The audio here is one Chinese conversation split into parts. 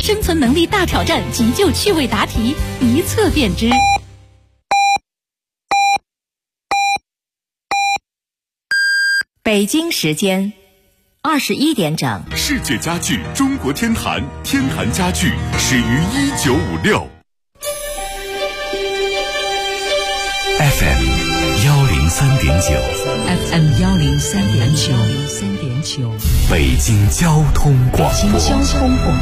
生存能力大挑战，急救趣味答题，一测便知。 北京时间21点整。 世界家具中国天坛，天坛家具始于1956。 FM 103.9 FM 103.9 北京交通广播。 北京交通广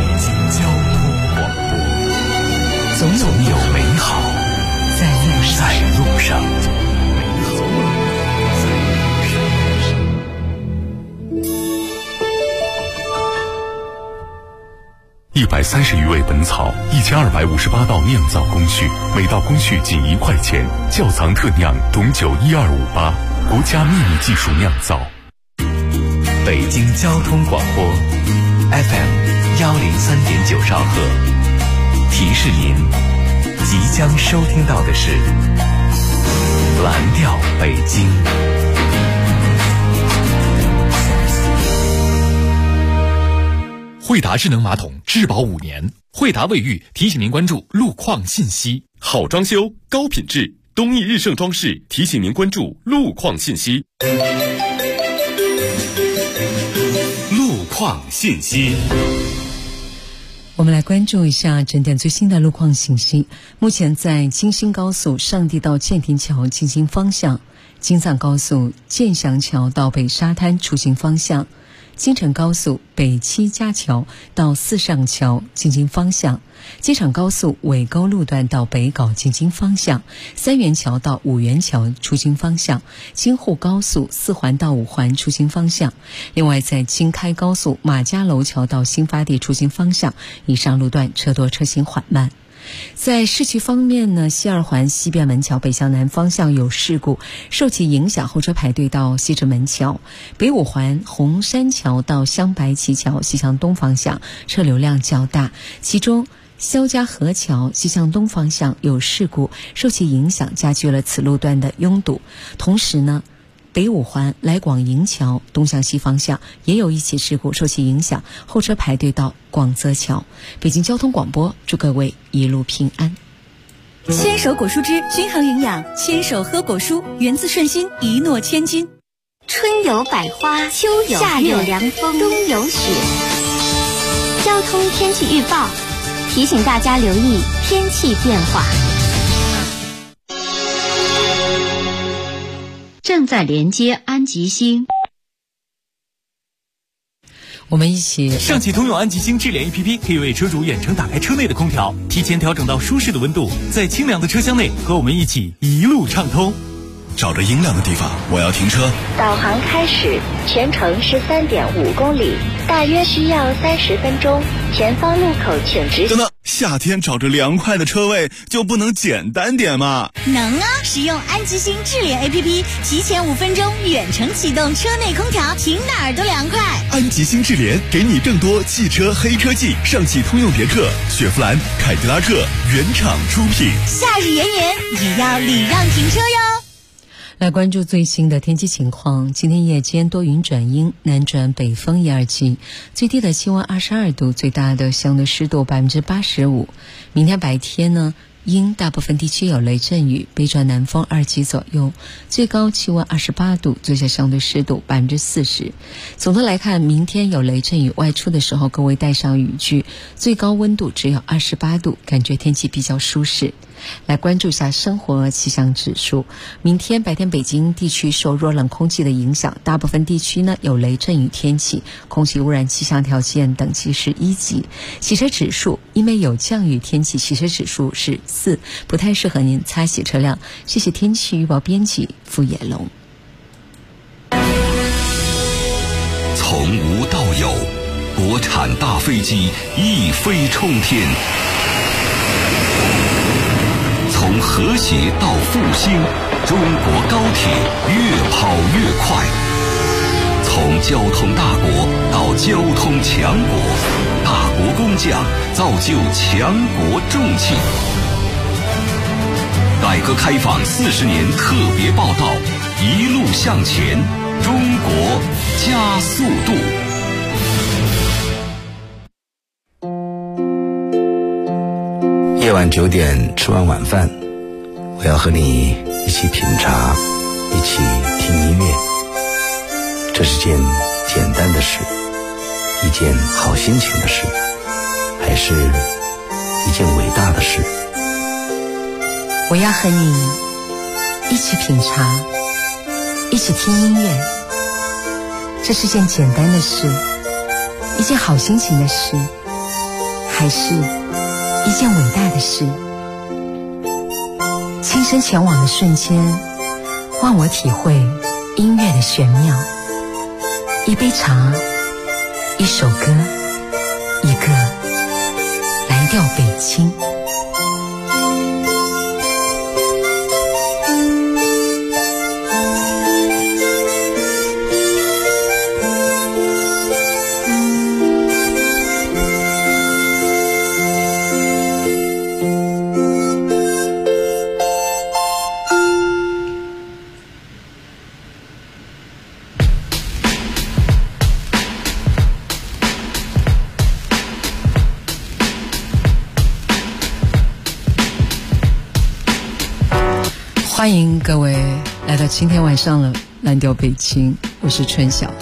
播，总有美好在路上。 130余味本草，1258道酿造工序，每道工序仅1块钱。窖藏特酿董酒12588，国家秘密技术酿造。 北京交通广播 FM 103.9兆赫，提示您即将收听到的是蓝调北京。 惠达智能马桶质保5年，惠达卫浴提醒您关注路况信息。 好装修，高品质，东益日盛装饰提醒您关注路况信息。路况信息。 我们来关注一下整点最新的路况信息。目前在京新高速上地到建亭桥进行方向，京藏高速建祥桥到北沙滩出行方向，京承高速北七家桥到四上桥进京方向，机场高速尾沟路段到北碘进京方向，三元桥到五元桥出京方向，京沪高速四环到五环出京方向。另外在京开高速马家楼桥到新发地出京方向，以上路段车多车行缓慢。在市区方面呢，西二环西便门桥北向南方向有事故，受其影响后车排队到西直门桥。北五环红山桥到香白旗桥西向东方向车流量较大，其中肖家河桥西向东方向有事故，受其影响加剧了此路段的拥堵。同时呢，北五环来广营桥东向西方向也有一起事故，受其影响后车排队到广泽桥。北京交通广播祝各位一路平安。 牵手果蔬汁均衡营养，牵手喝果蔬，源自顺心，一诺千金。 春有百花，秋有夏有凉风，冬有雪。交通天气预报提醒大家留意天气变化。 正在连接安吉星。 我们一起上汽通用安吉星智联 APP 可以为车主远程打开车内的空调，提前调整到舒适的温度，在清凉的车厢内和我们一起一路畅通。 找着阴凉的地方，我要停车。 导航开始，全程13.5公里，大约需要30分钟。前方路口请直行。 等等，夏天找着凉快的车位就不能简单点吗？ 能啊！使用安吉星智联 APP， 提前5分钟远程启动车内空调，停哪儿都凉快。 安吉星智联给你更多汽车黑科技，上汽通用别克、雪佛兰、凯迪拉克原厂出品。 夏日炎炎也要礼让停车哟。 来关注最新的天气情况。今天夜间多云转阴，南转北风1、2级，最低的气温22度，最大的相对湿度85%。明天白天呢，阴，大部分地区有雷阵雨，北转南风2级左右，最高气温28度，最小相对湿度40%。总的来看，明天有雷阵雨，外出的时候各位带上雨具，最高温度只有28度，感觉天气比较舒适。来关注一下生活气象指数。明天白天北京地区受弱冷空气的影响，大部分地区呢有雷阵雨天气，空气污染气象条件等级是1级。洗车指数，因为有降雨天气，洗车指数是4，不太适合您擦洗车辆。谢谢天气预报编辑付野龙。 从无到有，国产大飞机一飞冲天。从和谐到复兴，中国高铁越跑越快。从交通大国到交通强国，大国工匠造就强国重器。改革开放40年特别报道，一路向前，中国加速度。 夜晚9点吃完晚饭，我要和你一起品茶，一起听音乐。这是件简单的事，一件好心情的事，还是一件伟大的事？ 我要和你一起品茶，一起听音乐。这是件简单的事，一件好心情的事，还是一件伟大的事？亲身前往的瞬间，让我体会音乐的玄妙。一杯茶，一首歌，一个蓝调北京。欢迎各位来到今天晚上的蓝调北京，我是春晓。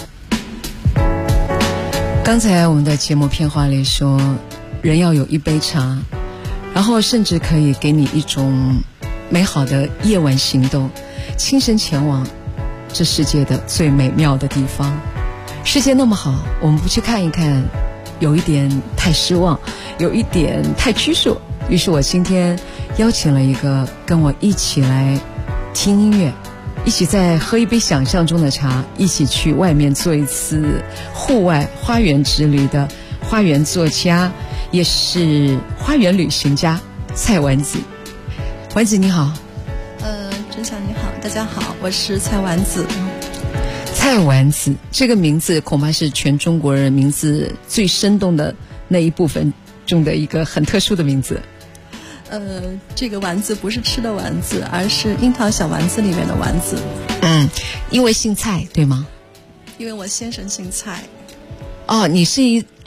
刚才我们的节目片花里说，人要有一杯茶，然后甚至可以给你一种美好的夜晚行动，亲身前往这世界的最美妙的地方。世界那么好，我们不去看一看，有一点太失望，有一点太拘束。于是我今天邀请了一个跟我一起来听音乐，一起再喝一杯想象中的茶，一起去外面做一次户外花园之旅的花园作家，也是花园旅行家蔡丸子。丸子你好。 春晓你好，大家好，我是蔡丸子。 蔡丸子这个名字恐怕是全中国人名字最生动的那一部分中的一个很特殊的名字。 这个丸子不是吃的丸子，而是樱桃小丸子里面的丸子。 因为姓蔡对吗？ 因为我先生姓蔡。 哦，你是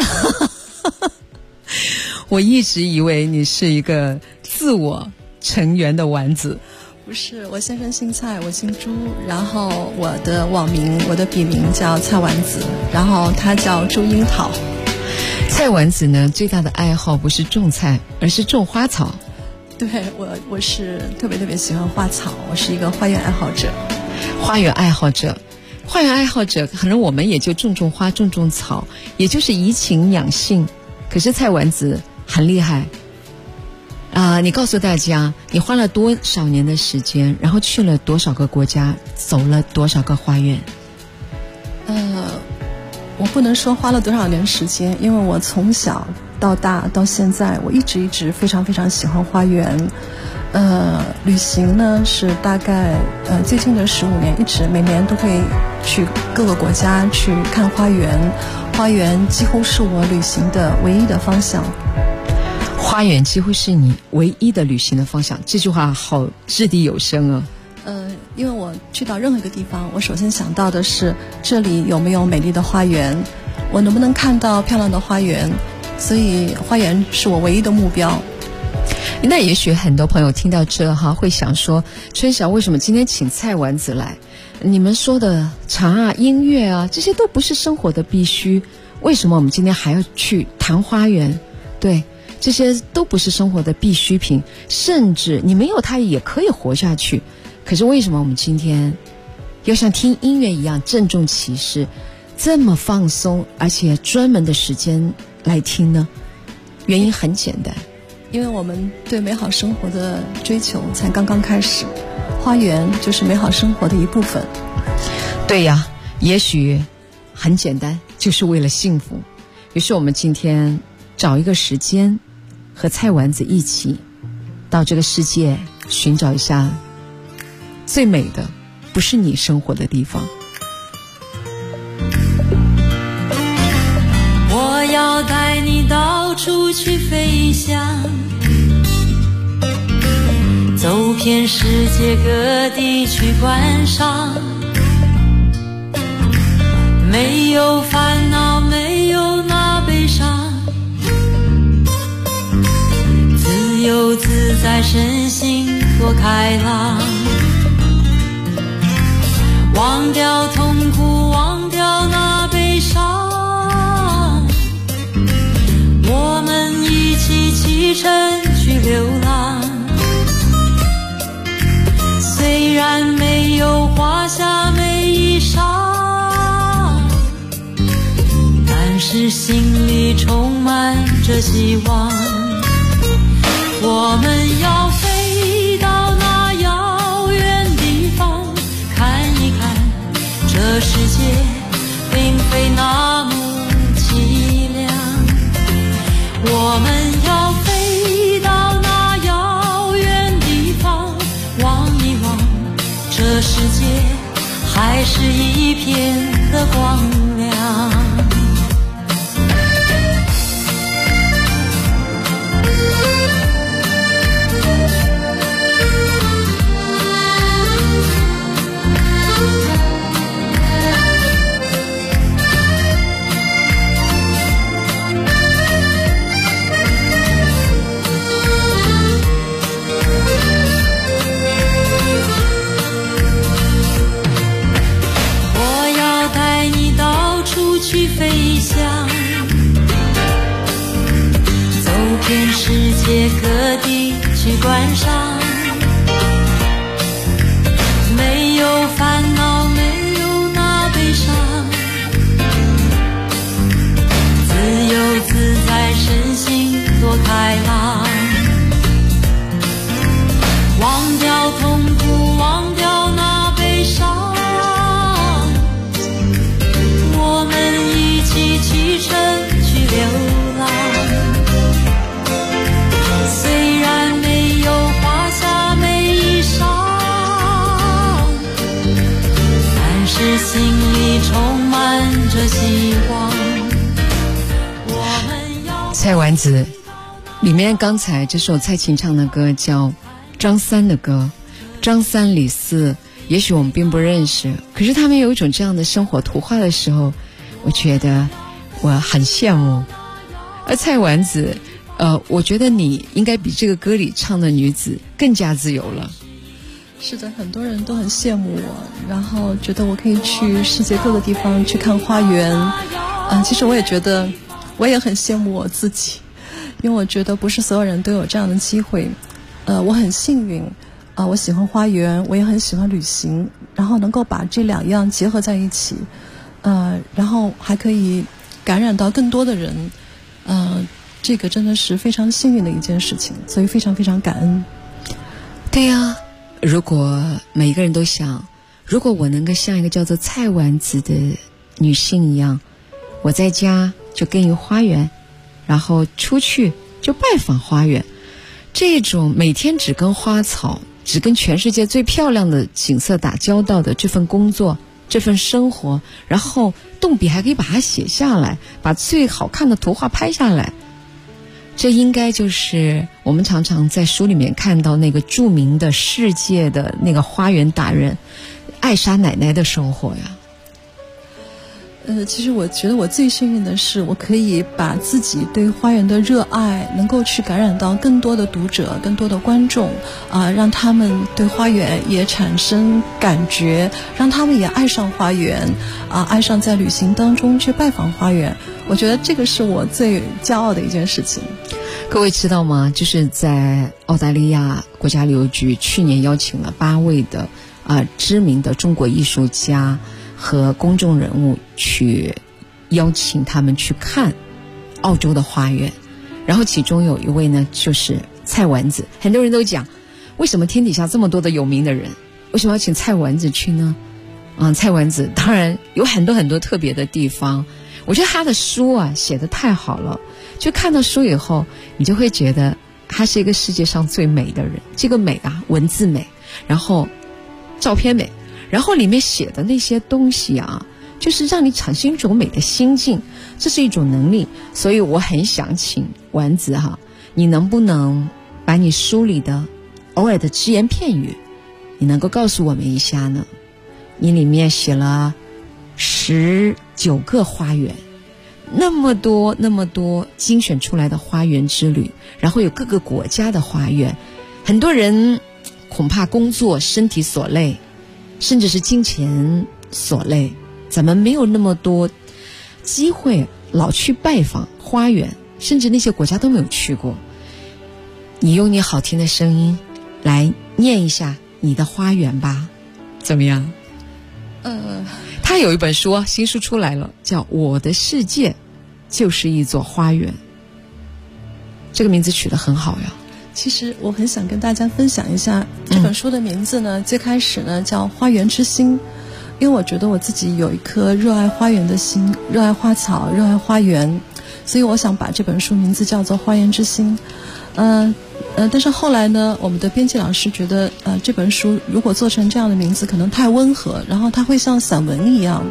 我一直以为你是一个自我成员的丸子。 不是，我先生姓蔡，我姓朱，然后我的网名，我的笔名叫蔡丸子，然后他叫朱樱桃。 蔡丸子呢，最大的爱好不是种菜，而是种花草。 对，我是特别喜欢花草，我是一个花园爱好者。 花园爱好者，可能我们也就种花种草，也就是怡情养性。可是蔡丸子很厉害你告诉大家，你花了多少年的时间，然后去了多少个国家，走了多少个花园？ 我不能说花了多少年时间，因为我从小到大到现在，我一直非常喜欢花园。旅行呢是大概最近的15年，一直每年都会去各个国家去看花园，花园几乎是我旅行的唯一的方向。 花园几乎是你唯一的旅行的方向，这句话好掷地有声啊。 因为我去到任何一个地方，我首先想到的是这里有没有美丽的花园，我能不能看到漂亮的花园，所以花园是我唯一的目标。 那也许很多朋友听到这会想说，春晓为什么今天请蔡丸子来？你们说的茶啊、音乐啊，这些都不是生活的必须，为什么我们今天还要去谈花园？对，这些都不是生活的必需品，甚至你没有它也可以活下去。可是为什么我们今天要像听音乐一样郑重其事，这么放松，而且专门的时间来听呢？原因很简单， 因为我们对美好生活的追求才刚刚开始，花园就是美好生活的一部分。 对呀，也许很简单，就是为了幸福。于是我们今天找一个时间，和蔡丸子一起到这个世界寻找一下最美的，不是你生活的地方。 我要带你到处去飞翔，走遍世界各地去观赏，没有烦恼，没有那悲伤，自由在身心多开朗，忘掉痛苦，忘掉那悲伤，我们一起启程去流浪。虽然没有华厦美衣裳，但是心里充满着希望。我们要飞到那遥远地方，看一看这世界并非那么凄凉。我们要飞到那遥远地方，望一望这世界还是一片的光亮。去飞翔，走遍世界各地去观赏，没有烦恼，没有那悲伤，自由自在，身心多开朗，忘掉痛苦，忘掉那悲伤，我们一起启程去流浪。虽然没有华厦美衣裳，但是心里充满着希望。我们要蔡丸子里面刚才这首蔡琴唱的歌叫张三的歌，张三李四也许我们并不认识，可是他们有一种这样的生活图画的时候，我觉得我很羡慕。而蔡丸子我觉得你应该比这个歌里唱的女子更加自由了。 是的，很多人都很羡慕我，然后觉得我可以去世界各个地方去看花园。其实我也觉得我也很羡慕我自己，因为我觉得不是所有人都有这样的机会。我很幸运我喜欢花园，我也很喜欢旅行，然后能够把这两样结合在一起，然后还可以感染到更多的人，这个真的是非常幸运的一件事情，所以非常非常感恩。 对呀，如果每一个人都想，如果我能够像一个叫做蔡丸子的女性一样，我在家就耕耘花园，然后出去就拜访花园，这种每天只跟花草，只跟全世界最漂亮的景色打交道的这份工作，这份生活，然后动笔还可以把它写下来，把最好看的图画拍下来，这应该就是我们常常在书里面看到那个著名的世界的那个花园达人艾莎奶奶的生活呀。 其实我觉得我最幸运的是，我可以把自己对花园的热爱能够去感染到更多的读者，更多的观众，让他们对花园也产生感觉，让他们也爱上花园，爱上在旅行当中去拜访花园。我觉得这个是我最骄傲的一件事情。 各位知道吗？就是在澳大利亚国家旅游局去年邀请了8位的知名的中国艺术家和公众人物去邀请他们去看澳洲的花园，然后其中有一位呢就是蔡丸子。很多人都讲，为什么天底下这么多的有名的人，为什么要请蔡丸子去呢？蔡丸子当然有很多很多特别的地方，我觉得他的书写得太好了，就看到书以后你就会觉得他是一个世界上最美的人。这个美文字美，然后照片美，然后里面写的那些东西就是让你产生一种美的心境，这是一种能力。所以我很想请丸子你能不能把你书里的偶尔的只言片语，你能够告诉我们一下呢？你里面写了19个花园，那么多精选出来的花园之旅，然后有各个国家的花园， 很多人恐怕工作身体所累，甚至是金钱所累，咱们没有那么多机会老去拜访花园，甚至那些国家都没有去过。你用你好听的声音来念一下你的花园吧，怎么样？他有一本书，新书出来了，叫《我的世界就是一座花园》，这个名字取得很好呀。 其实我很想跟大家分享一下这本书的名字呢，最开始呢叫《花园之心》，因为我觉得我自己有一颗热爱花园的心，热爱花草，热爱花园，所以我想把这本书名字叫做《花园之心》。但是后来呢，我们的编辑老师觉得这本书如果做成这样的名字可能太温和，然后它会像散文一样。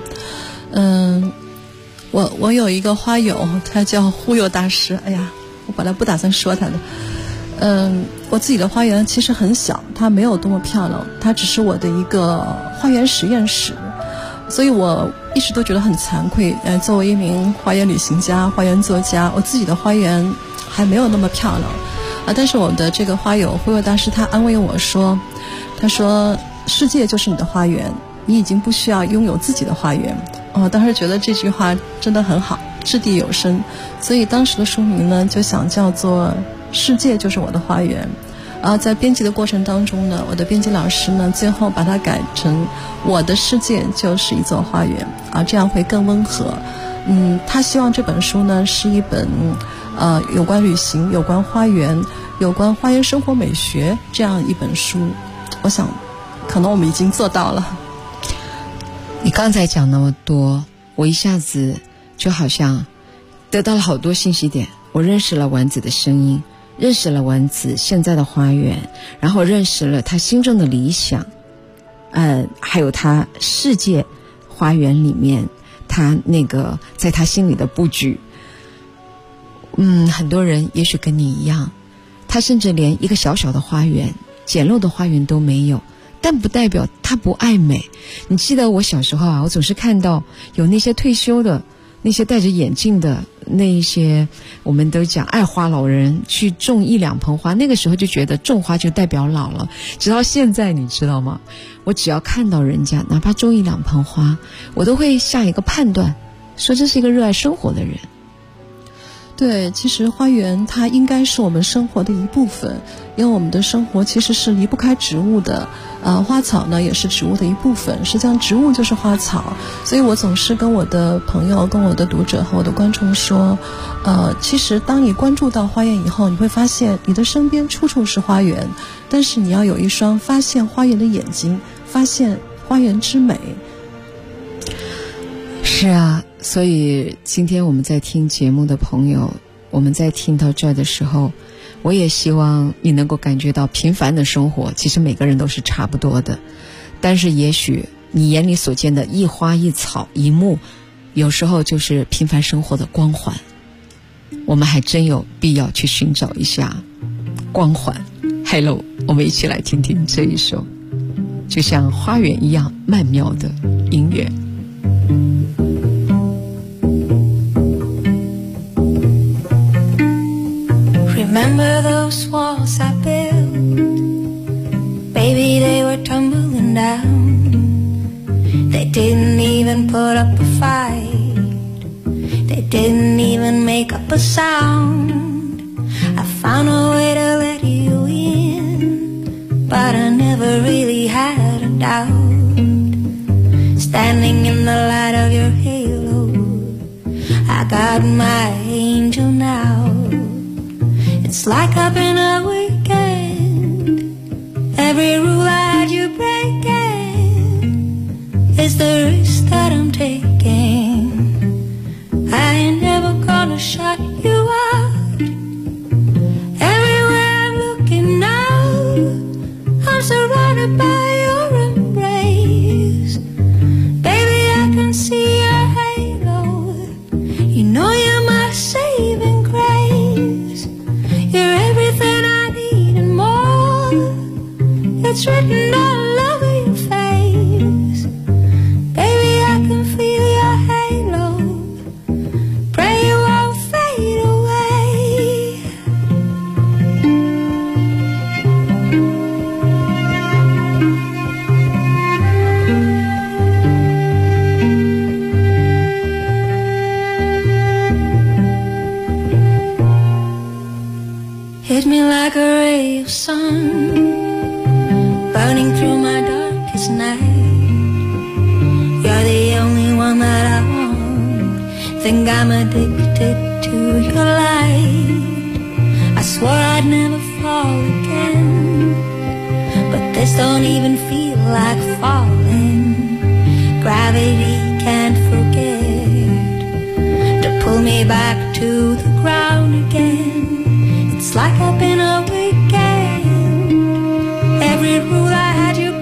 我有一个花友，他叫忽悠大师，哎呀，我本来不打算说他的。我自己的花园其实很小，它没有多么漂亮，它只是我的一个花园实验室，所以我一直都觉得很惭愧。作为一名花园旅行家、花园作家，我自己的花园还没有那么漂亮但是我的这个花友忽悠大师他安慰我说，他说世界就是你的花园，你已经不需要拥有自己的花园。我当时觉得这句话真的很好，掷地有声，所以当时的书名呢就想叫做世界就是我的花园。在编辑的过程当中呢，我的编辑老师呢最后把它改成我的世界就是一座花园这样会更温和。他希望这本书呢是一本有关旅行、有关花园、有关花园生活美学这样一本书。我想可能我们已经做到了。 你刚才讲那么多，我一下子就好像得到了好多信息点。我认识了丸子的声音，认识了丸子现在的花园，然后认识了他心中的理想，还有他世界花园里面他那个在他心里的布局。很多人也许跟你一样，他甚至连一个小小的花园、简陋的花园都没有，但不代表他不爱美。你记得我小时候我总是看到有那些退休的、那些戴着眼镜的那一些，我们都讲爱花老人去种1、2盆花，那个时候就觉得种花就代表老了。直到现在你知道吗，我只要看到人家哪怕种1、2盆花，我都会下一个判断，说这是一个热爱生活的人。 对，其实花园它应该是我们生活的一部分，因为我们的生活其实是离不开植物的，花草呢也是植物的一部分，实际上植物就是花草。所以我总是跟我的朋友、跟我的读者和我的观众说，其实当你关注到花园以后，你会发现你的身边处处是花园，但是你要有一双发现花园的眼睛，发现花园之美。 是啊，所以今天我们在听节目的朋友，我们在听到这儿的时候，我也希望你能够感觉到平凡的生活其实每个人都是差不多的，但是也许你眼里所见的一花一草一木，有时候就是平凡生活的光环。我们还真有必要去寻找一下光环。 Hello， 我们一起来听听这一首就像花园一样曼妙的音乐。 Remember those walls I built? Baby, they were tumbling down. They didn't even put up a fight. They didn't even make up a sound. I found a way to let you in, but I never really had a doubt. Standing in the light of your halo, I got my angel now. It's like I've been a weekend. Every rule I had you breaking is the risk that I'm taking. I ain't never gonna shut you out. Everywhere I'm looking now, I'm surrounded by your embrace. Baby, I can see your halo. You know you're my saving grace. You're everything I need and more. It's written all over your face. Baby, I can feel your halo. Pray you won't fade away. hit me like a ray of sun, burning through my darkest night. You're the only one that I want. Think I'm addicted to your light. I swore I'd never fall again, but this don't even feel like falling. Gravity can't forget to pull me back to the ground again. It's like I've been a weekend. Every rule I had you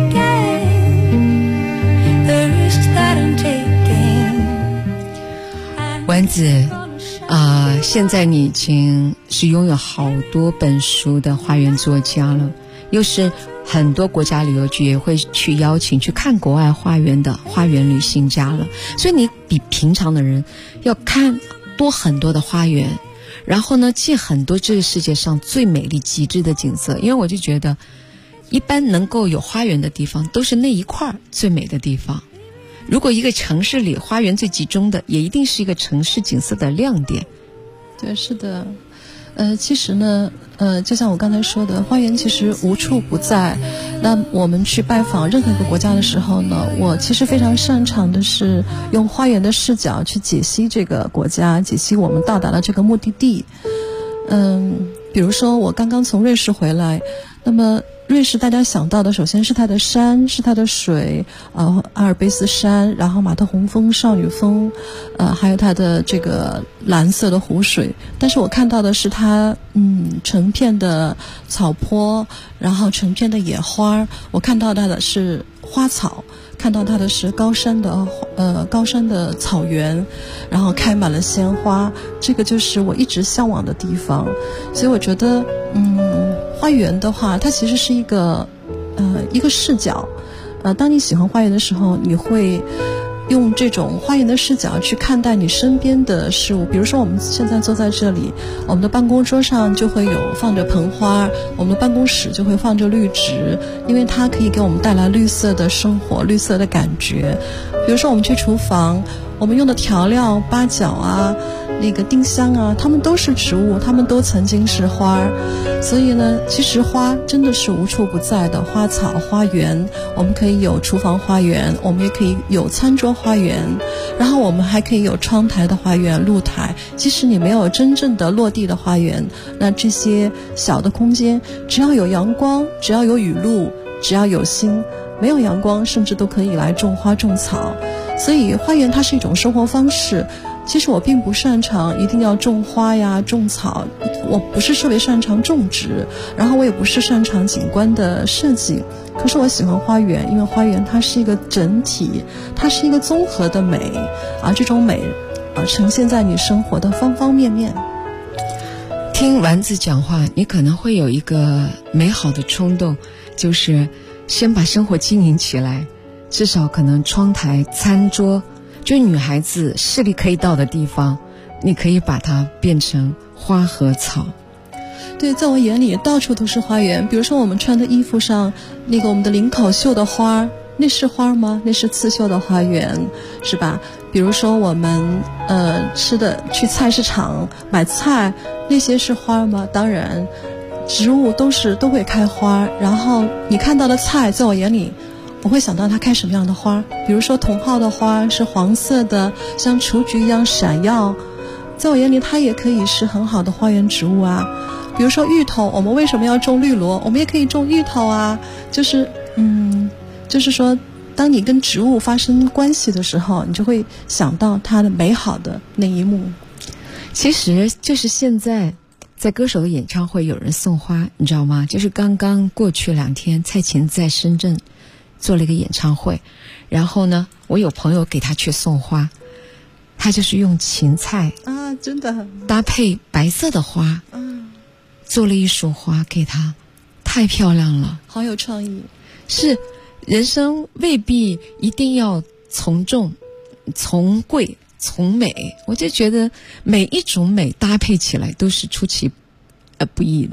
breaking, the risks that I'm taking. 丸子现在你已经是拥有好多本书的花园作家了，又是很多国家旅游局也会去邀请去看国外花园的花园旅行家了，所以你比平常的人要看多很多的花园，然后呢见很多这个世界上最美丽极致的景色。因为我就觉得一般能够有花园的地方都是那一块最美的地方，如果一个城市里花园最集中的，也一定是一个城市景色的亮点。 对，是的。其实呢，就像我刚才说的，花园其实无处不在。那我们去拜访任何一个国家的时候呢，我其实非常擅长的是用花园的视角去解析这个国家，解析我们到达了这个目的地。比如说我刚刚从瑞士回来，那么瑞士大家想到的首先是它的山，是它的水，阿尔卑斯山，然后马特洪峰、少女峰，还有它的这个蓝色的湖水。但是我看到的是它成片的草坡，然后成片的野花，我看到它的是花草，看到它的是高山的草原，然后开满了鲜花，这个就是我一直向往的地方。所以我觉得花园的话，它其实是一个视角。当你喜欢花园的时候，你会用这种花园的视角去看待你身边的事物。比如说我们现在坐在这里，我们的办公桌上就会有放着盆花，我们的办公室就会放着绿植，因为它可以给我们带来绿色的生活，绿色的感觉。比如说我们去厨房，我们用的调料，八角啊，那个丁香啊，它们都是植物，它们都曾经是花。所以呢，其实花真的是无处不在的。花草花园，我们可以有厨房花园，我们也可以有餐桌花园，然后我们还可以有窗台的花园、露台。即使你没有真正的落地的花园，那这些小的空间，只要有阳光，只要有雨露，只要有心，没有阳光甚至都可以来种花种草。所以花园它是一种生活方式。其实我并不擅长一定要种花呀种草，我不是特别擅长种植，然后我也不是擅长景观的设计。可是我喜欢花园，因为花园它是一个整体，它是一个综合的美这种美呈现在你生活的方方面面。 听丸子讲话，你可能会有一个美好的冲动，就是先把生活经营起来，至少可能窗台、餐桌，就女孩子视力可以到的地方，你可以把它变成花和草。 对，在我眼里到处都是花园。比如说我们穿的衣服上那个我们的领口绣的花，那是花吗？那是刺绣的花园，是吧？比如说我们去菜市场买菜，那些是花吗？当然，植物都会开花。然后你看到的菜，在我眼里我会想到它开什么样的花。比如说茼蒿的花是黄色的，像雏菊一样闪耀，在我眼里它也可以是很好的花园植物啊。比如说芋头，我们为什么要种绿萝？我们也可以种芋头啊。就是说当你跟植物发生关系的时候，你就会想到它的美好的那一幕。 其实就是现在在歌手的演唱会有人送花，你知道吗？就是刚刚过去2天，蔡琴在深圳做了一个演唱会，然后呢，我有朋友给他去送花，他就是用芹菜真的搭配白色的花，做了一束花给他，太漂亮了， 好有创意。 是，人生未必一定要从众、从贵、从美，我就觉得每一种美搭配起来都是出其不意的。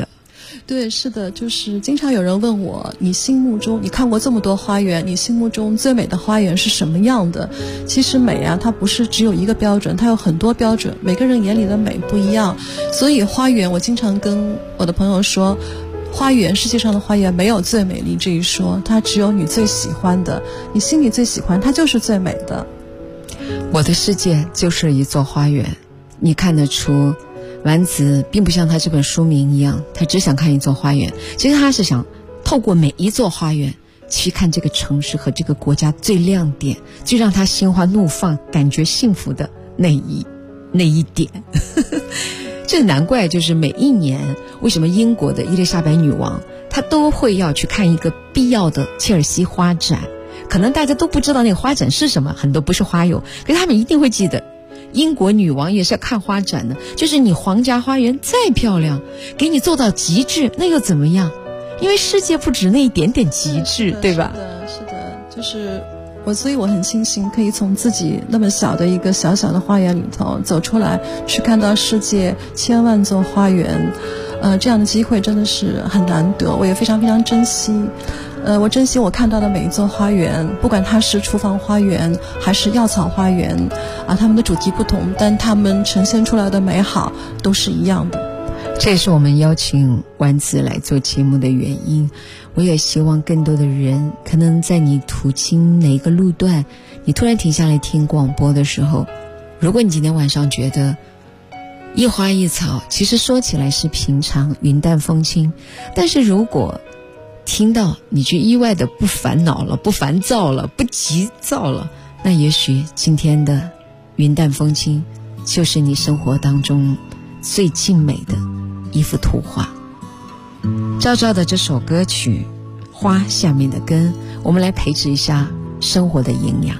对，是的，就是经常有人问我，你心目中你看过这么多花园，你心目中最美的花园是什么样的？其实美啊，它不是只有一个标准，它有很多标准，每个人眼里的美不一样。所以花园，我经常跟我的朋友说，花园，世界上的花园没有最美丽这一说，它只有你最喜欢的，你心里最喜欢，它就是最美的。 我的世界就是一座花园，你看得出丸子并不像他这本书名一样，他只想看一座花园，其实他是想透过每一座花园去看这个城市和这个国家最亮点，最让他心花怒放感觉幸福的那一点这难怪就是每一年为什么英国的伊丽莎白女王她都会要去看一个必要的切尔西花展，可能大家都不知道那个花展是什么，很多不是花友，可是他们一定会记得英国女王也是要看花展的，就是你皇家花园再漂亮，给你做到极致，那又怎么样？因为世界不止那一点点极致，对吧？ 是的，就是所以我很庆幸可以从自己那么小的一个小小的花园里头走出来，去看到世界千万座花园，这样的机会真的是很难得，我也非常非常珍惜。我珍惜我看到的每一座花园，不管它是厨房花园还是药草花园啊，它们的主题不同，但它们呈现出来的美好都是一样的。 这也是我们邀请丸子来做节目的原因。我也希望更多的人，可能在你途经哪一个路段，你突然停下来听广播的时候，如果你今天晚上觉得一花一草其实说起来是平常云淡风轻，但是如果听到你就意外的不烦恼了，不烦躁了，不急躁了，那也许今天的云淡风轻就是你生活当中最静美的一幅图画。赵照的这首歌曲《花下面的根》，我们来培植一下生活的营养。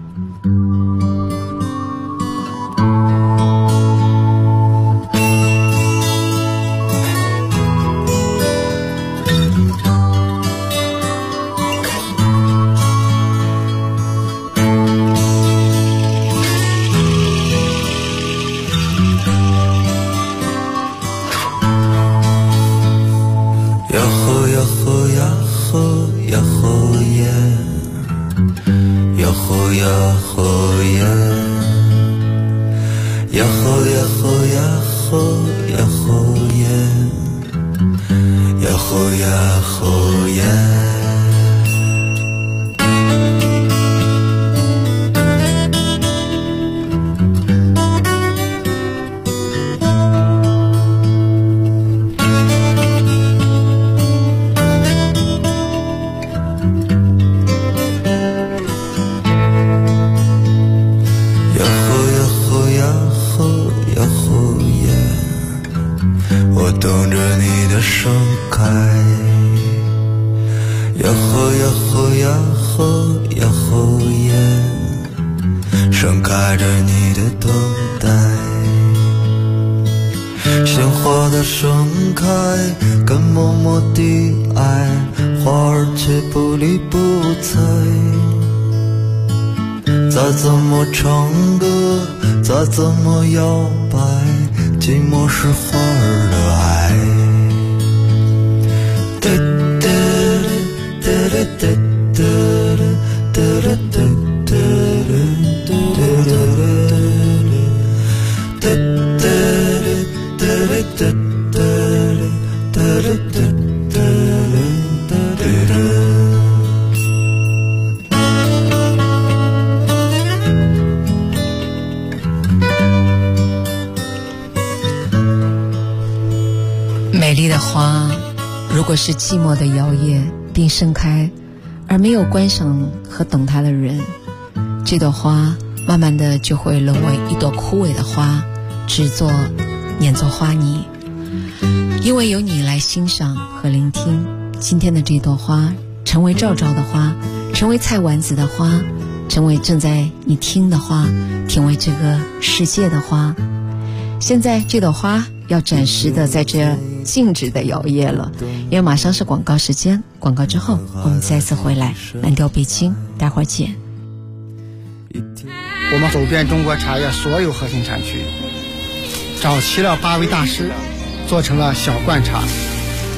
盛开着你的等待，鲜花的盛开，跟默默的爱，花儿却不理不睬。再怎么唱歌，再怎么摇摆，寂寞是花儿的爱。 美丽的花，如果是寂寞的摇曳并盛开，而没有观赏和等它的人，这朵花慢慢的就会沦为一朵枯萎的花，碾作花泥。因为有你来欣赏和聆听，今天的这朵花成为赵照的花，成为菜丸子的花，成为正在你听的花，成为这个世界的花。现在这朵花要暂时的在这静止的摇曳了，因为马上是广告时间，广告之后我们再次回来蓝调北京，待会儿见。 我们走遍中国茶叶所有核心产区，找齐了8位大师，做成了小罐茶。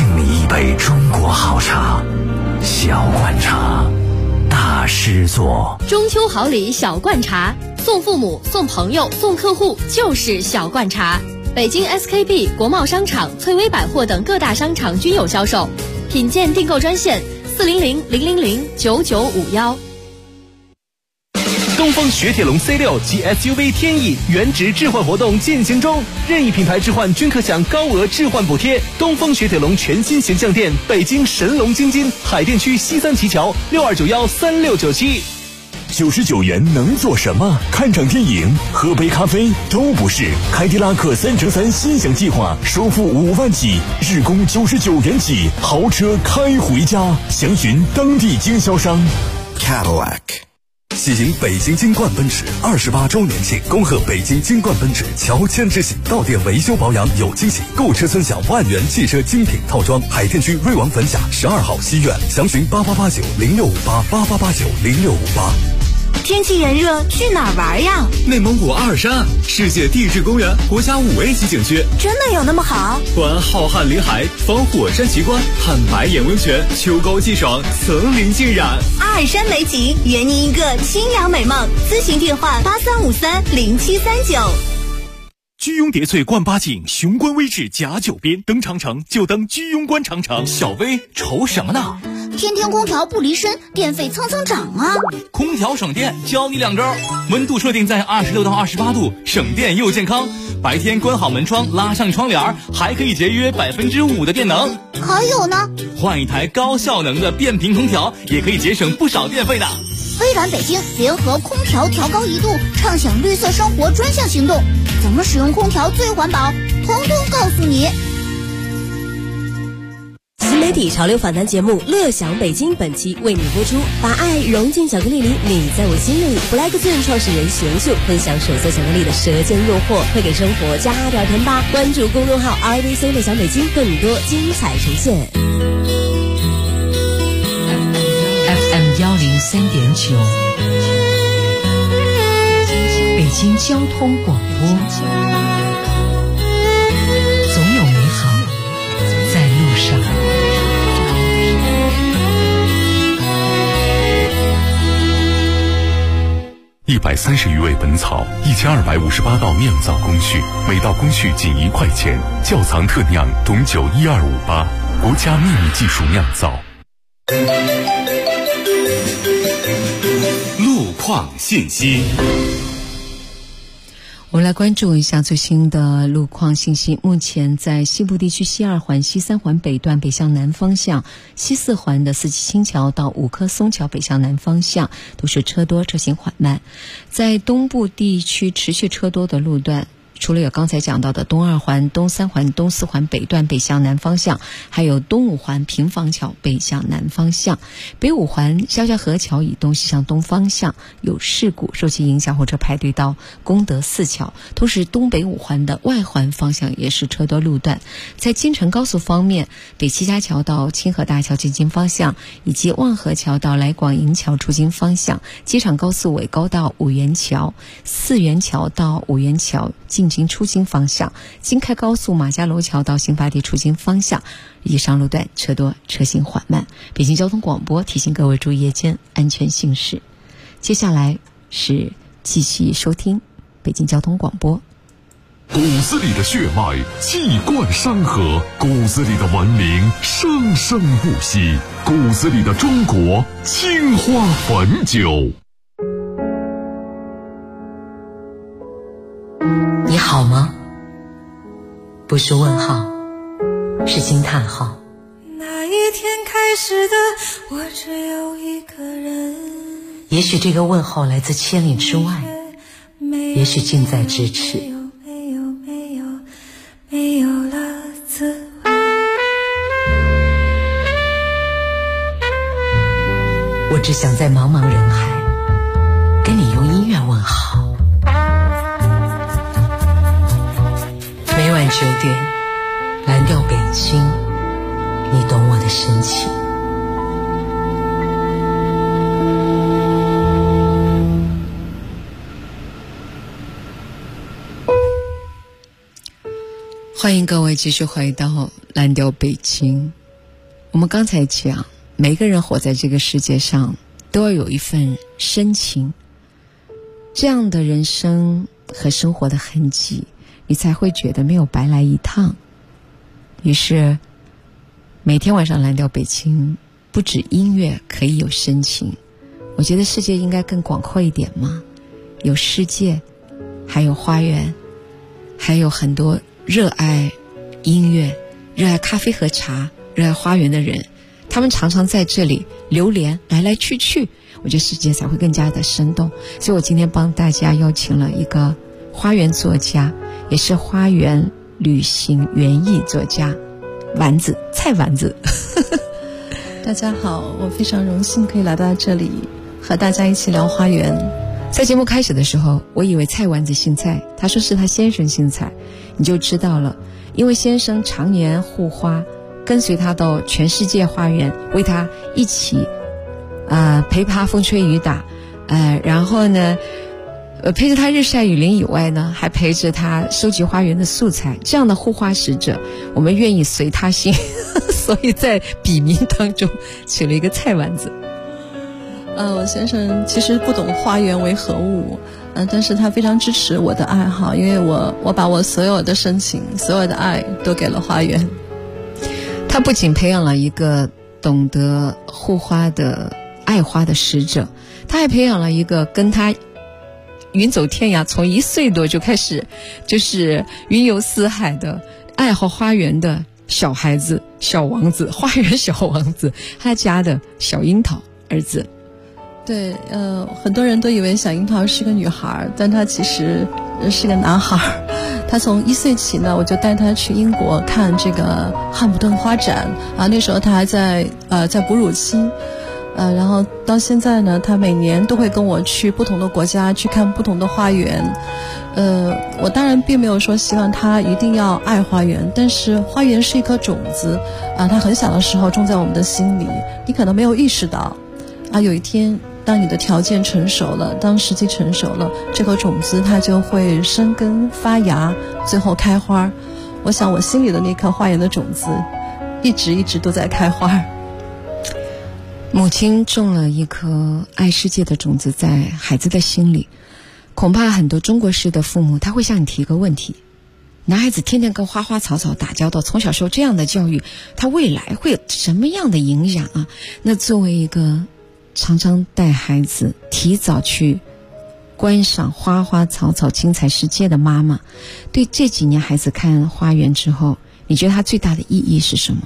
敬你一杯中国好茶，小罐茶，大师作。 中秋好礼小罐茶，送父母、送朋友、送客户就是小罐茶。北京 SKP、国贸商场、翠微百货等各大商场均有销售。品鉴订购专线400-000-9951。 东风雪铁龙 C6 及 SUV 天翼原值置换活动进行中，任意品牌置换均可享高额置换补贴。东风雪铁龙全新形象店，北京神龙京津海淀区西三旗桥62913697。 99元能做什么？看场电影、喝杯咖啡都不是。凯迪拉克3乘3心想计划，首付5万起，日供99元起，豪车开回家。详询当地经销商。 Cadillac。喜迎北京金冠奔驰28周年庆，恭贺北京金冠奔驰乔迁之喜，到店维修保养有惊喜，购车尊享万元汽车精品套装。海淀区瑞王坟辖12号西苑，详询8889065888890658。 天气炎热，去哪儿玩呀？ 内蒙古阿尔山，世界地质公园国家5A级景区， 真的有那么好？ 环浩瀚林海，访火山奇观，看白眼温泉，秋高气爽，层林尽染。 阿尔山美景，圆您一个清凉美梦。咨询电话83530739。 居庸叠翠冠八景，雄关微志甲9边，登长城就登居庸关长城。 小薇愁什么呢？ 天天空调不离身，电费蹭蹭涨啊！ 空调省电，教你2招：温度设定在26到28度，省电又健康。白天关好门窗，拉上窗帘，还可以节约5%的电能。 还有呢， 换一台高效能的变频空调，也可以节省不少电费的。 微软北京联合空调调高1度，畅享绿色生活专项行动，怎么使用空调最环保，通通告诉你。 新媒体潮流访谈节目《乐享北京》本期为你播出，把爱融进巧克力里，你在我心里。Blackzone 创始人玄秀分享手做巧克力的舌尖诱惑，会给生活加点甜吧。关注公众号 RVC 乐享北京，更多精彩呈现。 FM 103.9，北京交通广播，总有美好在路上。 130余味本草，1258道酿造工序，每道工序仅1块钱。窖藏特酿董酒12588，国家秘密技术酿造。 路况信息。 我们来关注一下最新的路况信息。目前在西部地区西2环、西3环北段北向南方向，西4环的四季青桥到五棵松桥北向南方向都是车多，车行缓慢。在东部地区持续车多的路段，除了有刚才讲到的东2环、东3环、东4环北段北向南方向，还有东5环平房桥北向南方向。北5环肖家河桥以东西向东方向有事故，受其影响，火车排队到功德4桥。同时东北5环的外环方向也是车多路段。在京承高速方面，北七家桥到清河大桥进京方向，以及望河桥到来广营桥出京方向，机场高速尾高到五元桥、四元桥到五元桥进京出京方向，京开高速马家楼桥到新发地出京方向，以上路段车多，车行缓慢。北京交通广播提醒各位注意夜间安全行驶。接下来是继续收听北京交通广播。 骨子里的血脉气贯山河，骨子里的文明生生不息，骨子里的中国青花汾酒。 你好吗？不是问号，是惊叹号。 那一天开始的我只有一个人， 也许这个问候来自千里之外，也许近在咫尺。 没有了滋味。 我只想在茫茫人海跟你用音乐问好。每晚9点，蓝调北京，你懂我的深情。欢欢迎各位继续回到蓝调北京。我们刚才讲，每个人活在这个世界上都要有一份深情，这样的人生和生活的痕迹，你才会觉得没有白来一趟。于是每天晚上蓝调北京，不止音乐可以有深情，我觉得世界应该更广阔一点嘛，有世界，还有花园，还有很多热爱音乐、热爱咖啡和茶、热爱花园的人，他们常常在这里流连来来去去，我觉得世界才会更加的生动。所以我今天帮大家邀请了一个花园作家，也是花园旅行园艺作家丸子，蔡丸子。 大家好，我非常荣幸可以来到这里和大家一起聊花园。 在节目开始的时候，我以为蔡丸子姓蔡，他说是他先生姓蔡，你就知道了，因为先生常年护花，跟随他到全世界花园，为他一起陪他风吹雨打，然后呢陪着他日晒雨淋以外呢，还陪着他收集花园的素材。这样的护花使者，我们愿意随他行所以在笔名当中取了一个蔡丸子。 我先生其实不懂花园为何物，但是他非常支持我的爱好，因为我把我所有的深情、所有的爱都给了花园。 他不仅培养了一个懂得护花的爱花的使者，他还培养了一个跟他云走天涯，从1岁多就开始就是云游四海的爱好花园的小孩子、小王子，花园小王子，他家的小樱桃儿子。 对，很多人都以为小樱桃是个女孩，但她其实是个男孩。他从1岁起呢，我就带他去英国看这个汉普顿花展啊，那时候他还在哺乳期，然后到现在呢，他每年都会跟我去不同的国家去看不同的花园。我当然并没有说希望他一定要爱花园，但是花园是一颗种子啊，他很小的时候种在我们的心里，你可能没有意识到啊，有一天当你的条件成熟了，当时机成熟了，这颗种子它就会生根发芽，最后开花。我想我心里的那颗花园的种子一直都在开花。 母亲种了一颗爱世界的种子在孩子的心里，恐怕很多中国式的父母他会向你提一个问题，男孩子天天跟花花草草打交道，从小受这样的教育，他未来会有什么样的影响啊？那作为一个常常带孩子提早去观赏花花草草精彩世界的妈妈，对这几年孩子看花园之后，你觉得他最大的意义是什么？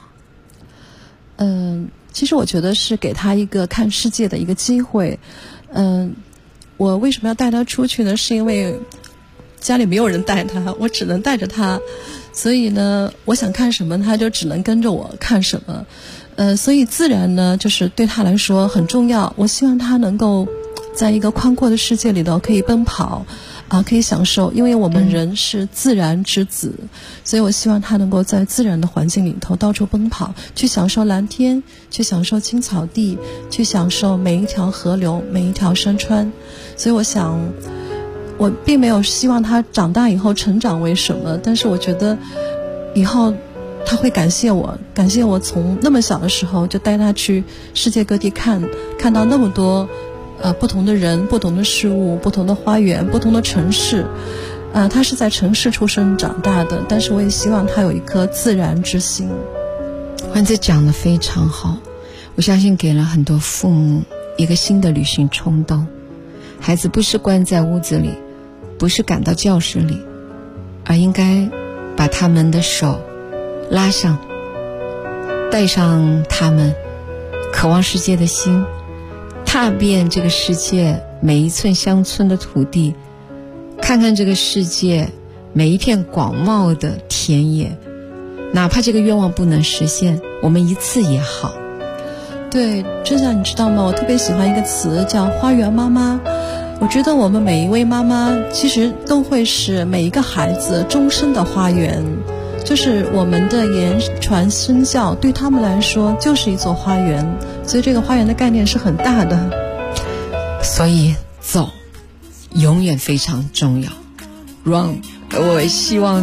其实我觉得是给他一个看世界的一个机会。我为什么要带他出去呢？是因为家里没有人带他，我只能带着他，所以呢，我想看什么他就只能跟着我看什么。所以自然呢，就是对他来说很重要。我希望他能够在一个宽阔的世界里头可以奔跑啊，可以享受，因为我们人是自然之子，所以我希望他能够在自然的环境里头到处奔跑，去享受蓝天，去享受青草地，去享受每一条河流，每一条山川。所以我想，我并没有希望他长大以后成长为什么，但是我觉得以后他会感谢我从那么小的时候就带他去世界各地看到那么多不同的人、不同的事物、不同的花园、不同的城市。他是在城市出生长大的，但是我也希望他有一颗自然之心。 丸子讲得非常好，我相信给了很多父母一个新的旅行冲动。孩子不是关在屋子里，不是赶到教室里，而应该把他们的手拉上，带上他们渴望世界的心，踏遍这个世界每一寸乡村的土地，看看这个世界每一片广袤的田野，哪怕这个愿望不能实现，我们一次也好。 对，真想你知道吗？我特别喜欢一个词叫花园妈妈。我觉得我们每一位妈妈其实都会是每一个孩子终身的花园，就是我们的言传身教对他们来说就是一座花园，所以这个花园的概念是很大的。 所以走永远非常重要。 Run， 我希望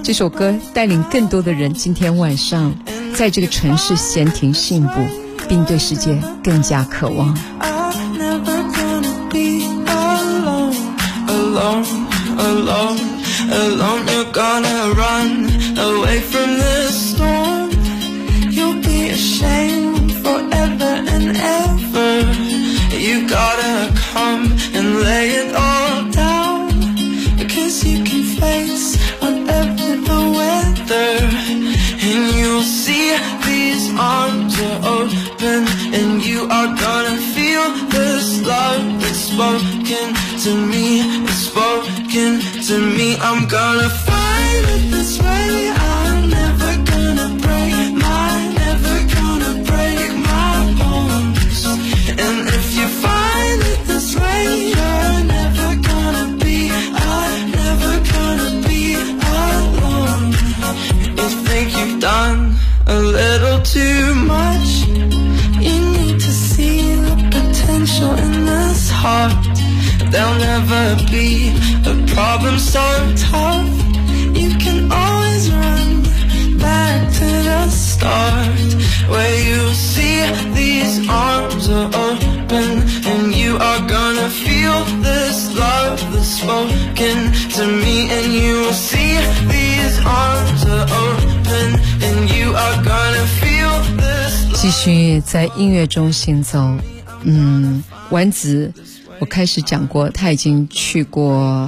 这首歌带领更多的人今天晚上在这个城市闲庭信步，并对世界更加渴望。 Alone, you're gonna run away from this storm. You'll be ashamed forever and ever. You gotta come and lay it all down, because you can face whatever the weather. And you'll see these arms are open, and you are gonna feel this love that's spoken to me. It's spoken to me. I'm gonna find it this way. I'm never gonna break my bones. And if you find it this way, you're never gonna be alone. You think you've done a little too much. You need to see the potential in this heart. There'll never be a problem so tough. You can always run back to the start, where you see these arms are open, and you are gonna feel this love that's spoken to me. And you will see these arms are open, and you are gonna feel this love. 继续在音乐中行走。丸子我开始讲过，他已经去过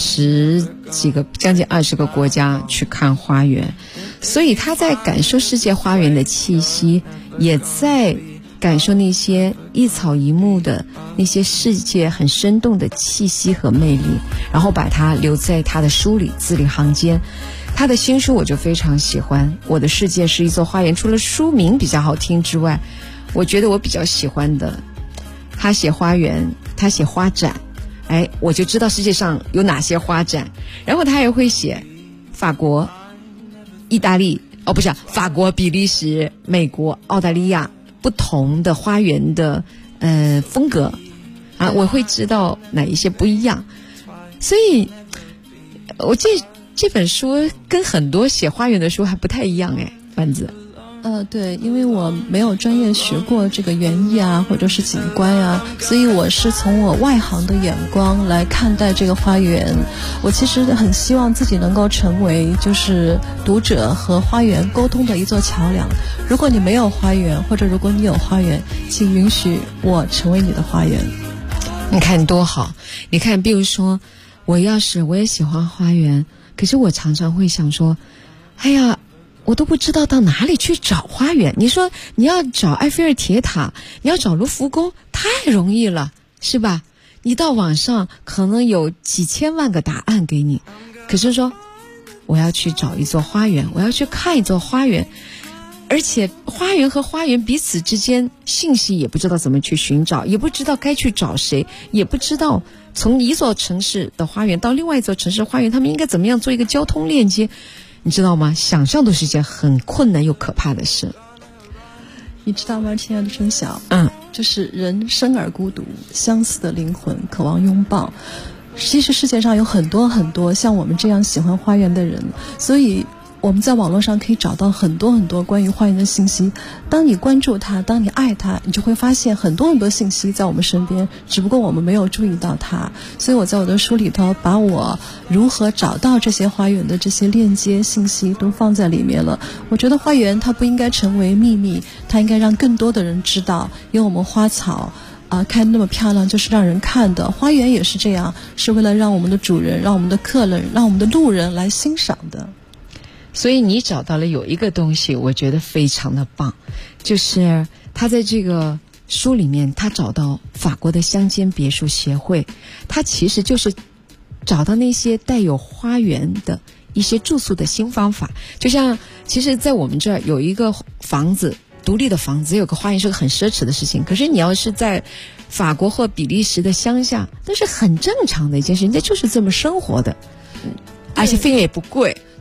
10几个将近20个国家去看花园，所以他在感受世界花园的气息，也在感受那些一草一木的那些世界很生动的气息和魅力，然后把它留在他的书里字里行间。他的新书我就非常喜欢，《我的世界是一座花园》，除了书名比较好听之外，我觉得我比较喜欢的，他写花园，他写花展，我就知道世界上有哪些花展。然后他也会写法国、意大利，法国、比利时、美国、澳大利亚不同的花园的风格啊，我会知道哪一些不一样。所以我这本书跟很多写花园的书还不太一样丸子。 对，因为我没有专业学过这个园艺啊，或者是景观啊，所以我是从我外行的眼光来看待这个花园。我其实很希望自己能够成为就是读者和花园沟通的一座桥梁。如果你没有花园，或者如果你有花园，请允许我成为你的花园。 你看多好！你看，比如说我也喜欢花园，可是我常常会想说，哎呀，我都不知道到哪里去找花园。你说你要找埃菲尔铁塔，你要找卢浮宫，太容易了，是吧？你到网上可能有几千万个答案给你，可是说我要去找一座花园，我要去看一座花园，而且花园和花园彼此之间信息也不知道怎么去寻找，也不知道该去找谁，也不知道从一座城市的花园到另外一座城市花园，他们应该怎么样做一个交通链接，你知道吗？想象都是一件很困难又可怕的事。 你知道吗，亲爱的春晓？就是人生而孤独，相似的灵魂渴望拥抱。其实世界上有很多很多像我们这样喜欢花园的人，所以我们在网络上可以找到很多很多关于花园的信息。当你关注它，当你爱它，你就会发现很多很多信息在我们身边，只不过我们没有注意到它。所以我在我的书里头把我如何找到这些花园的这些链接信息都放在里面了。我觉得花园它不应该成为秘密，它应该让更多的人知道，因为我们花草开那么漂亮就是让人看的，花园也是这样，是为了让我们的主人，让我们的客人，让我们的路人来欣赏的。 所以你找到了有一个东西，我觉得非常的棒，就是他在这个书里面，他找到法国的乡间别墅协会，他其实就是找到那些带有花园的一些住宿的新方法。就像其实在我们这儿有一个房子，独立的房子有个花园是个很奢侈的事情，可是你要是在法国或比利时的乡下，那是很正常的一件事，人家就是这么生活的，而且费用也不贵。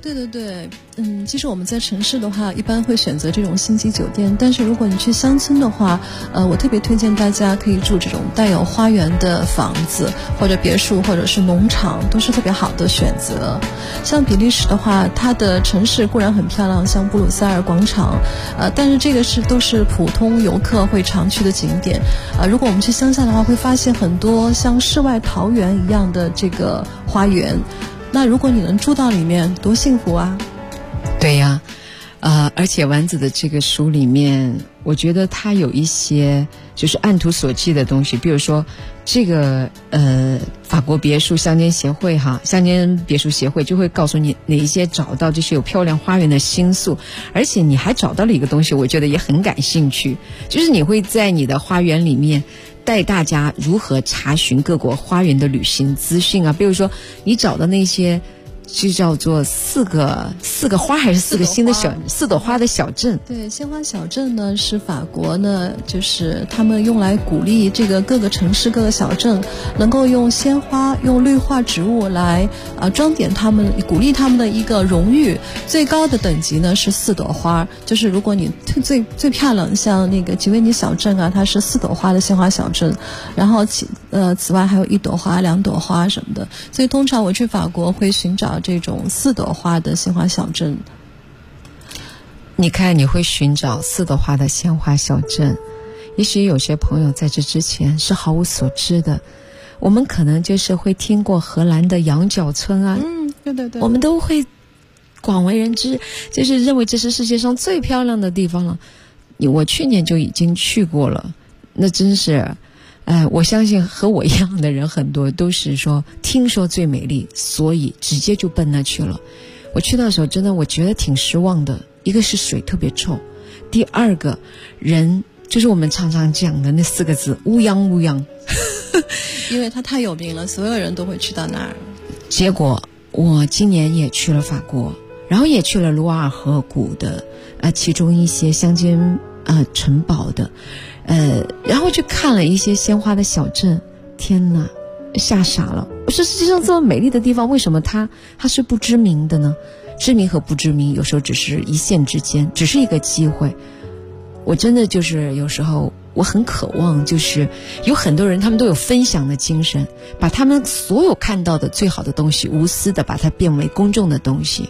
对对对，其实我们在城市的话，一般会选择这种星级酒店，但是如果你去乡村的话，我特别推荐大家可以住这种带有花园的房子，或者别墅，或者是农场，都是特别好的选择。像比利时的话，它的城市固然很漂亮，像布鲁塞尔广场，但是这个都是普通游客会常去的景点。如果我们去乡下的话，会发现很多像世外桃源一样的这个花园。那如果你能住到里面，多幸福啊！ 对呀，而且丸子的这个书里面，我觉得它有一些就是按图索骥的东西，比如说这个法国别墅乡间协会乡间别墅协会就会告诉你哪一些找到这些有漂亮花园的新宿，而且你还找到了一个东西，我觉得也很感兴趣，就是你会在你的花园里面带大家如何查询各国花园的旅行资讯啊，比如说你找的那些就叫做四个花还是四个新的四朵花的小镇。 对，鲜花小镇呢是法国呢，就是他们用来鼓励这个各个城市各个小镇能够用鲜花用绿化植物来装点他们，鼓励他们的一个荣誉。最高的等级呢是4朵花，就是如果你最漂亮，像那个吉维尼小镇啊，它是4朵花的鲜花小镇，然后此外还有1朵花2朵花什么的，所以通常我去法国会寻找这种4朵花的鲜花小镇。 你看，你会寻找4朵花的鲜花小镇，也许有些朋友在这之前是毫无所知的。我们可能就是会听过荷兰的羊角村啊， 对对对， 我们都会广为人知，就是认为这是世界上最漂亮的地方了。我去年就已经去过了，那真是我相信和我一样的人很多都是说听说最美丽，所以直接就奔那去了。我去的时候真的我觉得挺失望的，一个是水特别臭，第二个人就是我们常常讲的那4个字乌泱乌泱因为它太有名了，所有人都会去到那儿。 结果我今年也去了法国，然后也去了卢瓦尔河谷的其中一些乡间城堡的然后去看了一些鲜花的小镇，天哪，吓傻了！我说世界上这么美丽的地方，为什么它是不知名的呢？知名和不知名有时候只是一线之间，只是一个机会。我真的就是有时候我很渴望，就是有很多人他们都有分享的精神，把他们所有看到的最好的东西无私的把它变为公众的东西。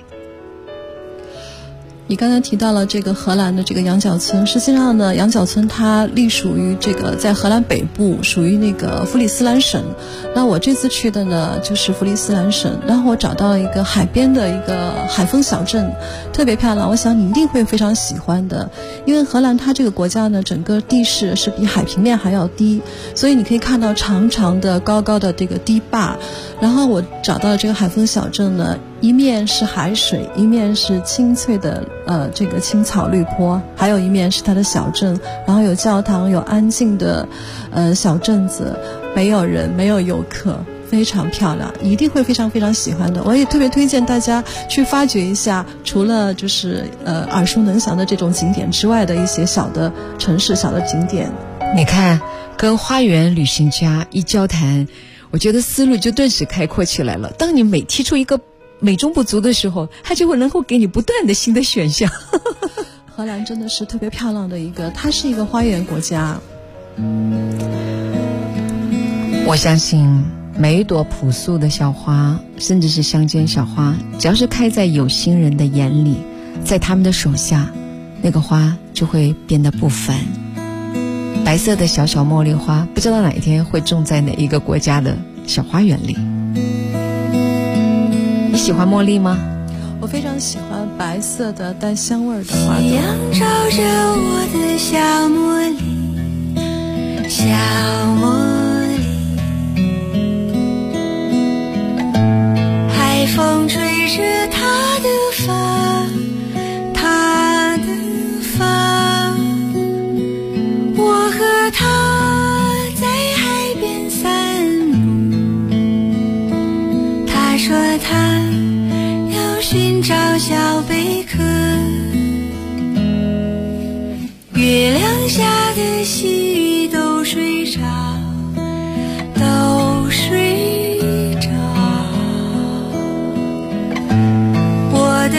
你刚才提到了这个荷兰的这个羊角村，实际上呢，羊角村它隶属于这个在荷兰北部，属于那个弗里斯兰省。那我这次去的呢，就是弗里斯兰省，然后我找到了一个海边的一个海风小镇，特别漂亮，我想你一定会非常喜欢的。因为荷兰它这个国家呢，整个地势是比海平面还要低，所以你可以看到长长的高高的这个堤坝。然后我找到了这个海风小镇呢，一面是海水，一面是青翠的这个青草绿坡，还有一面是它的小镇，然后有教堂，有安静的小镇子，没有人，没有游客，非常漂亮，一定会非常非常喜欢的。我也特别推荐大家去发掘一下，除了就是耳熟能详的这种景点之外的一些小的城市、小的景点。 你看，跟花园旅行家一交谈，我觉得思路就顿时开阔起来了。当你每提出一个美中不足的时候，它就会能够给你不断的新的选项。 荷兰真的是特别漂亮的它是一个花园国家。 我相信每一朵朴素的小花，甚至是乡间小花，只要是开在有心人的眼里，在他们的手下，那个花就会变得不凡。白色的小小茉莉花，不知道哪一天会种在哪一个国家的小花园里。你喜欢茉莉吗？ 我非常喜欢白色的带香味的花朵。 夕阳照着我的小茉莉，小茉莉，海风吹着她的发，她的发，我和她在海边散步，她说她寻找小贝壳，月亮下的细雨都睡着，都睡着。我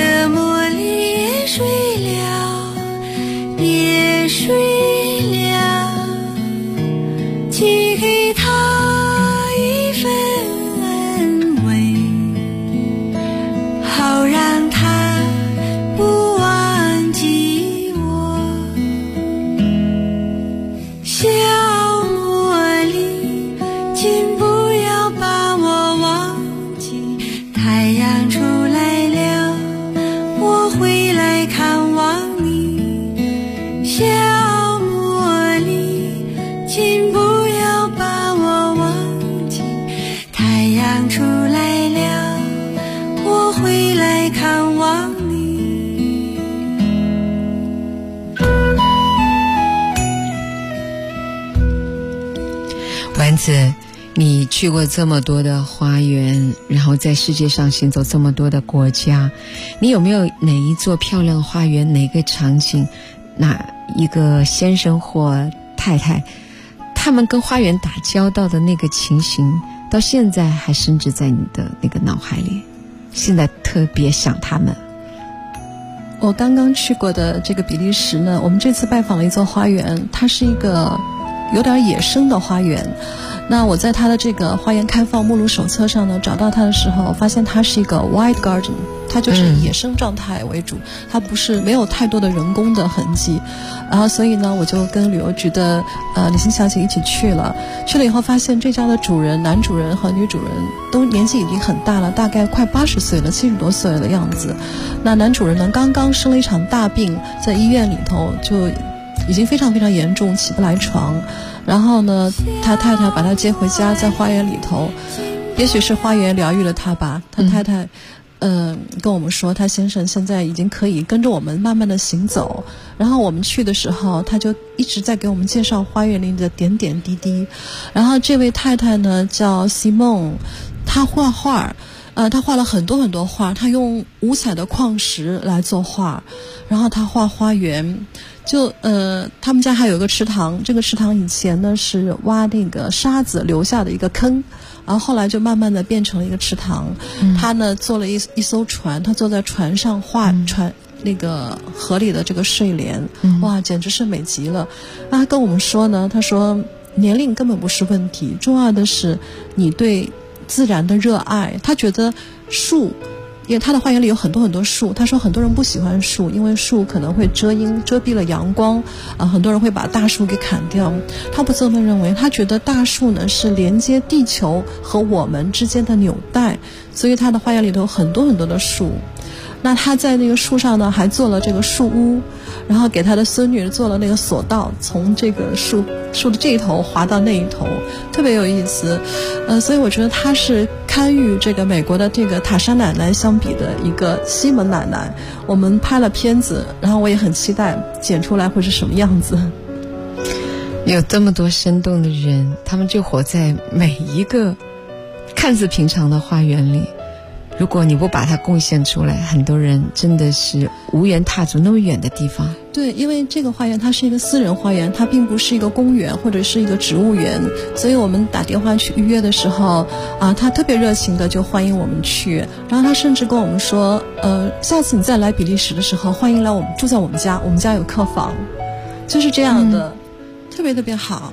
丸子，你去过这么多的花园，然后在世界上行走这么多的国家，你有没有哪一座漂亮花园，哪个场景，哪一个先生或太太，他们跟花园打交道的那个情形，到现在还深植在你的那个脑海里，现在特别想他们？ 我刚刚去过的这个比利时呢，我们这次拜访了一座花园，它是一个有点野生的花园。那我在它的这个花园开放目录手册上呢，找到它的时候，发现它是一个 wild garden， 它就是野生状态为主，它不是没有太多的人工的痕迹。然后所以呢，我就跟旅游局的李欣小姐一起去了以后，发现这家的主人，男主人和女主人都年纪已经很大了，大概快80岁了，70多岁的样子。那男主人呢，刚刚生了一场大病，在医院里头就已经非常非常严重，起不来床。然后呢，他太太把他接回家，在花园里头，也许是花园疗愈了他吧。他太太跟我们说，他先生现在已经可以跟着我们慢慢的行走。然后我们去的时候，他就一直在给我们介绍花园里的点点滴滴。然后这位太太呢叫 Simone， 她画画，她画了很多很多画，她用五彩的矿石来做画，然后她画花园。就他们家还有个池塘，这个池塘以前呢是挖那个沙子留下的一个坑，然后后来就慢慢的变成了一个池塘。他呢做了一艘船，他坐在船上画船那个河里的这个睡莲，哇，简直是美极了。他跟我们说呢，他说年龄根本不是问题，重要的是你对自然的热爱。他觉得树，因为他的花园里有很多很多树，他说很多人不喜欢树，因为树可能会遮蔽了阳光，很多人会把大树给砍掉。他不这么认为，他觉得大树呢是连接地球和我们之间的纽带，所以他的花园里头有很多很多的树。那他在那个树上呢还做了这个树屋，然后给他的孙女做了那个索道，从这个树的这一头滑到那一头，特别有意思。所以我觉得他是堪与这个美国的这个塔莎奶奶相比的一个西门奶奶。我们拍了片子，然后我也很期待剪出来会是什么样子。 有这么多生动的人，他们就活在每一个看似平常的花园里。如果你不把它贡献出来，很多人真的是无缘踏足那么远的地方。 对，因为这个花园它是一个私人花园，它并不是一个公园或者是一个植物园，所以我们打电话去预约的时候他特别热情的就欢迎我们去。然后他甚至跟我们说下次你再来比利时的时候，欢迎来我们住在我们家，我们家有客房，就是这样的，特别特别好。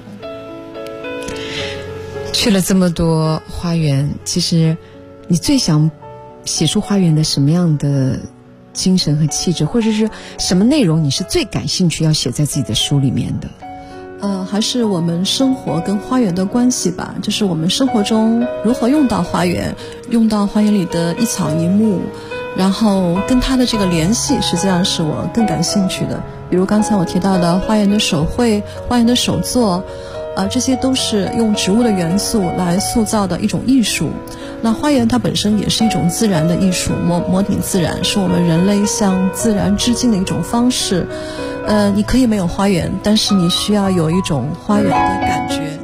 去了这么多花园，其实你最想写出花园的什么样的精神和气质，或者是什么内容你是最感兴趣要写在自己的书里面的？ 还是我们生活跟花园的关系吧，就是我们生活中如何用到花园，用到花园里的一草一木，然后跟它的这个联系，实际上是我更感兴趣的。比如刚才我提到的花园的手绘、花园的手作，这些都是用植物的元素来塑造的一种艺术。那花园它本身也是一种自然的艺术，模拟自然，是我们人类向自然致敬的一种方式。你可以没有花园，但是你需要有一种花园的感觉。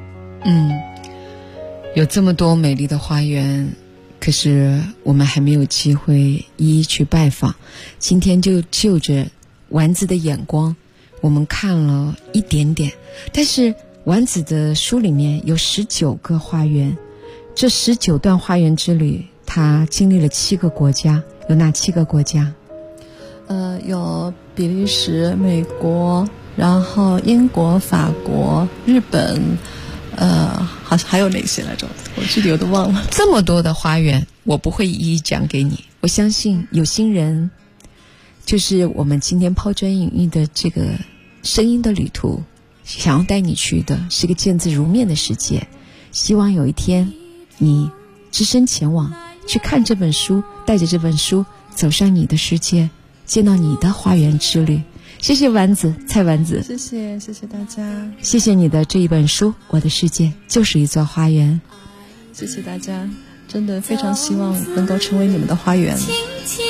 有这么多美丽的花园，可是我们还没有机会一一去拜访。今天就就着丸子的眼光，我们看了一点点，但是丸子的书里面有19个花园，这19段花园之旅，他经历了7个国家。有哪7个国家？ 有比利时、美国，然后英国、法国、日本，好像还有哪些来着？我具体我都忘了。 这么多的花园，我不会一一讲给你。我相信有心人，就是我们今天抛砖引玉的这个声音的旅途，想要带你去的是个见字如面的世界。希望有一天你只身前往，去看这本书，带着这本书走上你的世界，见到你的花园之旅。谢谢丸子，蔡丸子。 谢谢大家。 谢谢你的这一本书《我的世界就是一座花园》。 谢谢大家，真的非常希望能够成为你们的花园。 轻轻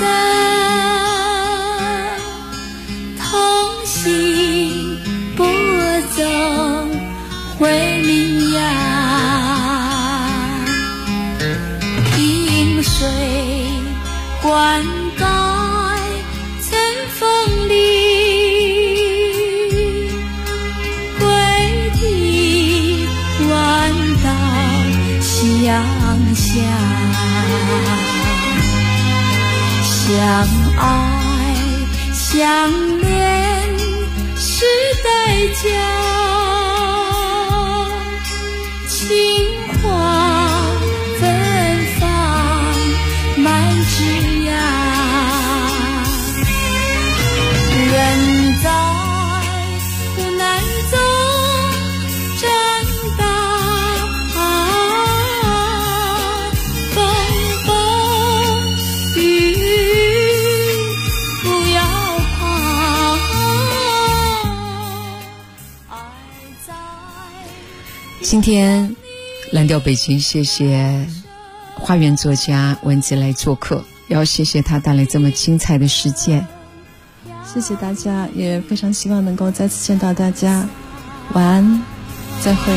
散，同行不走回民谣。 相爱相恋是代价，情花芬芳满枝桠，人在苦难中长大，风风雨雨不要怕。 今天蓝调北京，谢谢花园作家文吉来做客，要谢谢他带来这么精彩的事件。 谢谢大家，也非常希望能够再次见到大家。晚安，再会。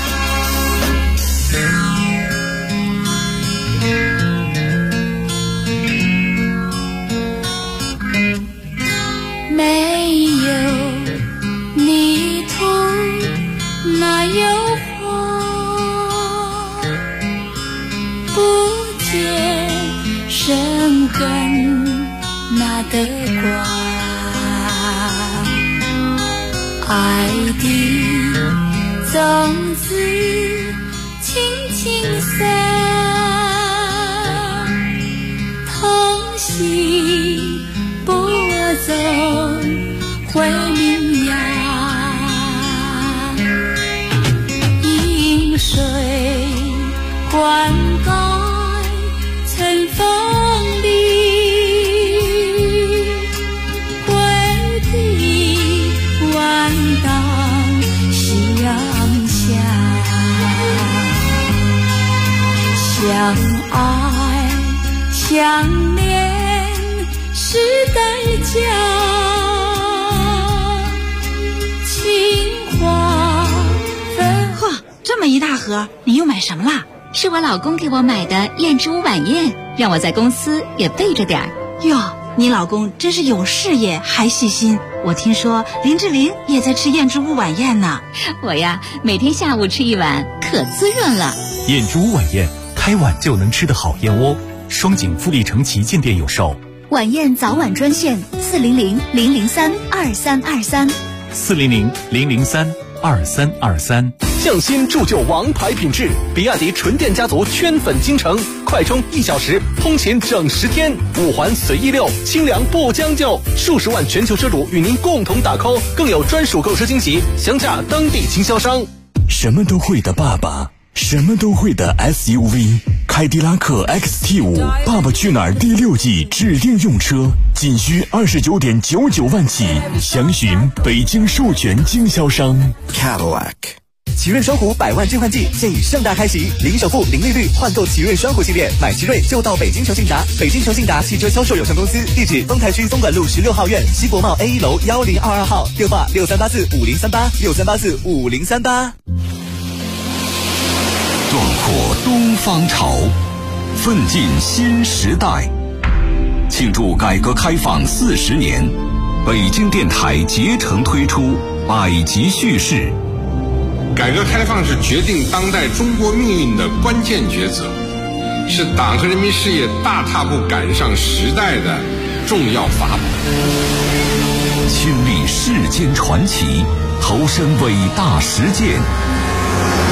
没有泥土哪有花，不见生根哪得瓜，爱的种子轻轻散，同心播种会萌芽，饮水灌溉成风里，归地万荡夕阳下，相爱相恋是代价，情花芬。 呵，这么一大盒，你又买什么啦？ 是我老公给我买的燕之屋晚宴，让我在公司也备着点儿。 哟，你老公真是有事业还细心。我听说林志玲也在吃燕之屋晚宴呢。 我呀，每天下午吃一碗，可滋润了。 燕之屋晚宴，开碗就能吃的好燕窝。双井富力城旗舰店有售。 晚宴早晚专线400-003-2323。 400-003-2323。 匠心铸就王牌品质，比亚迪纯电家族圈粉京城，快充1小时，通勤整10天，5环随意溜，清凉不将就，数十万全球车主与您共同打 call， 更有专属购车惊喜，详价当地经销商。 什么都会的爸爸，什么都会的 SUV， 凯迪拉克 XT5 爸爸去哪儿第6季指定用车，仅需29.99万起，详询北京授权经销商 Cadillac。 奇瑞双虎100万置换季现已盛大开启，零首付、零利率换购奇瑞双虎系列，买奇瑞就到北京诚信达。北京诚信达汽车销售有限公司，地址丰台区松管路16号院西国贸 A1 楼1022号，电话63845038，63845038。 壮阔东方潮，奋进新时代。庆祝改革开放40年，北京电台竭诚推出百集叙事。 改革开放是决定当代中国命运的关键抉择，是党和人民事业大踏步赶上时代的重要法宝。 亲历世间传奇，投身伟大实践。